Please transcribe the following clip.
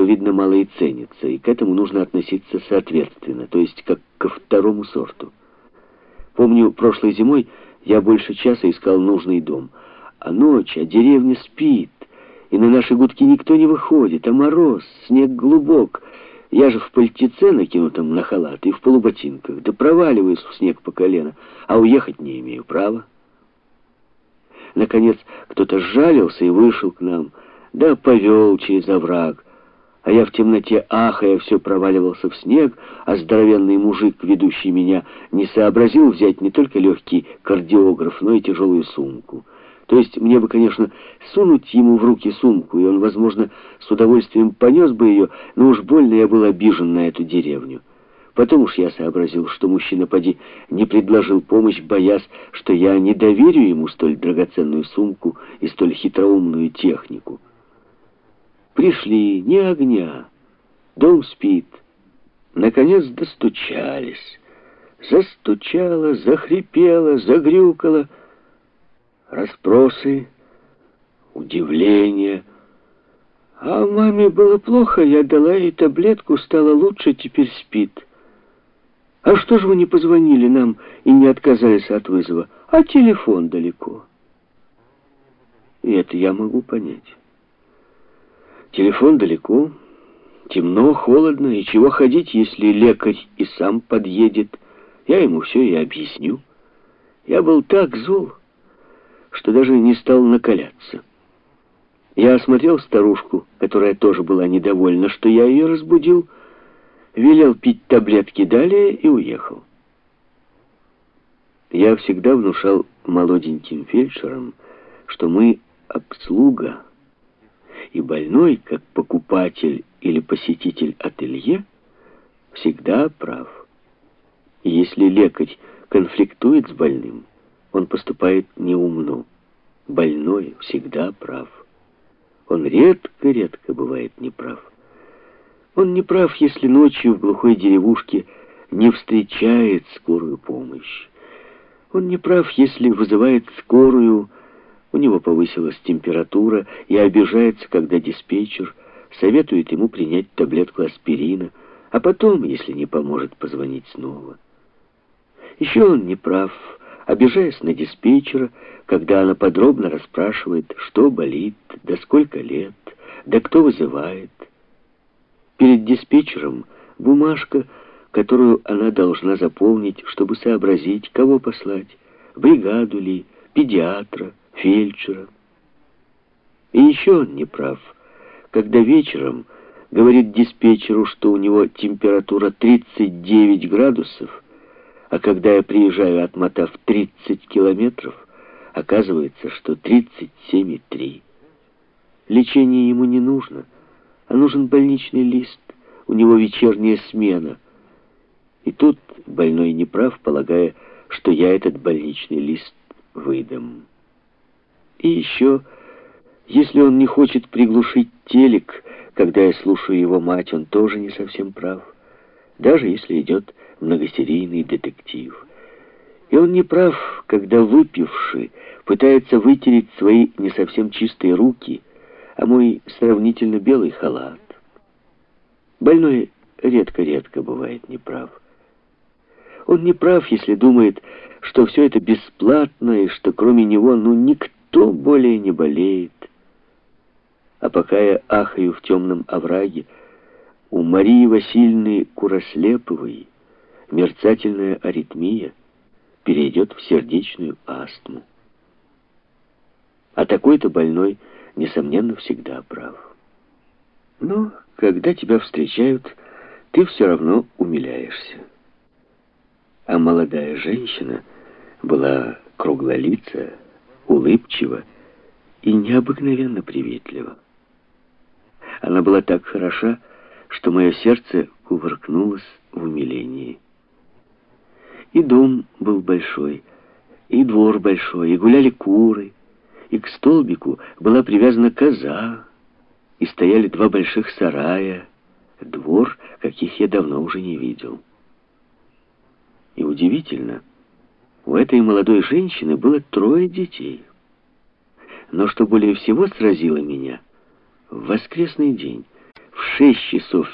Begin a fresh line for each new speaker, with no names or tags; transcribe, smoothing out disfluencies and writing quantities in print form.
видно, мало и ценится, и к этому нужно относиться соответственно, то есть как ко второму сорту. Помню, прошлой зимой я больше часа искал нужный дом. А ночь, а деревня спит, и на наши гудки никто не выходит, а мороз, снег глубок. Я же в пальтеце, накинутом на халат, и в полуботинках, да проваливаюсь в снег по колено, а уехать не имею права. Наконец, кто-то сжалился и вышел к нам, да повел через овраг. А я в темноте, ахая, все проваливался в снег, а здоровенный мужик, ведущий меня, не сообразил взять не только легкий кардиограф, но и тяжелую сумку. То есть мне бы, конечно, сунуть ему в руки сумку, и он, возможно, с удовольствием понес бы ее, но уж больно я был обижен на эту деревню. Потом уж я сообразил, что мужчина, поди, не предложил помощь, боясь, что я не доверю ему столь драгоценную сумку и столь хитроумную технику. Пришли, ни огня, дом спит. Наконец достучались. Застучало, захрипело, загрюкало. Расспросы, удивление. А маме было плохо, я дала ей таблетку, стало лучше, теперь спит. А что же вы не позвонили нам и не отказались от вызова? А телефон далеко. И это я могу понять. Телефон далеко, темно, холодно, и чего ходить, если лекарь и сам подъедет? Я ему все и объясню. Я был так зол, что даже не стал накаляться. Я осмотрел старушку, которая тоже была недовольна, что я ее разбудил, велел пить таблетки далее и уехал. Я всегда внушал молоденьким фельдшерам, что мы обслуга, и больной, как покупатель или посетитель ателье, всегда прав. И если лекарь конфликтует с больным, он поступает неумно. Больной всегда прав. Он редко-редко бывает неправ. Он не прав, если ночью в глухой деревушке не встречает скорую помощь. Он не прав, если вызывает скорую, у него повысилась температура, и обижается, когда диспетчер советует ему принять таблетку аспирина, а потом, если не поможет, позвонить снова. Еще он не прав, обижаясь на диспетчера, когда она подробно расспрашивает, что болит, да сколько лет, да кто вызывает. Перед диспетчером бумажка, которую она должна заполнить, чтобы сообразить, кого послать, бригаду ли, педиатра, фельдшера. И еще он не прав, когда вечером говорит диспетчеру, что у него температура 39 градусов, а когда я приезжаю, отмотав 30 километров, оказывается, что 37,3. Лечение ему не нужно, а нужен больничный лист, у него вечерняя смена. И тут больной не прав, полагая, что я этот больничный лист выдам. И еще, если он не хочет приглушить телек, когда я слушаю его мать, он тоже не совсем прав, даже если идет многосерийный детектив. И он не прав, когда выпивший пытается вытереть свои не совсем чистые руки, а мой сравнительно белый халат. Больной редко-редко бывает неправ. Он не прав, если думает, что все это бесплатно, и что кроме него, никто более не болеет. А пока я ахаю в темном овраге, у Марии Васильевны Курослеповой мерцательная аритмия перейдет в сердечную астму. А такой-то больной, несомненно, всегда прав. Но когда тебя встречают, ты все равно умиляешься. А молодая женщина была круглолица, улыбчива и необыкновенно приветлива. Она была так хороша, что мое сердце кувыркнулось в умилении. И дом был большой, и двор большой, и гуляли куры, и к столбику была привязана коза, и стояли два больших сарая, двор, каких я давно уже не видел. И удивительно, у этой молодой женщины было 3 детей. Но что более всего сразило меня, в воскресный день, в 6 часов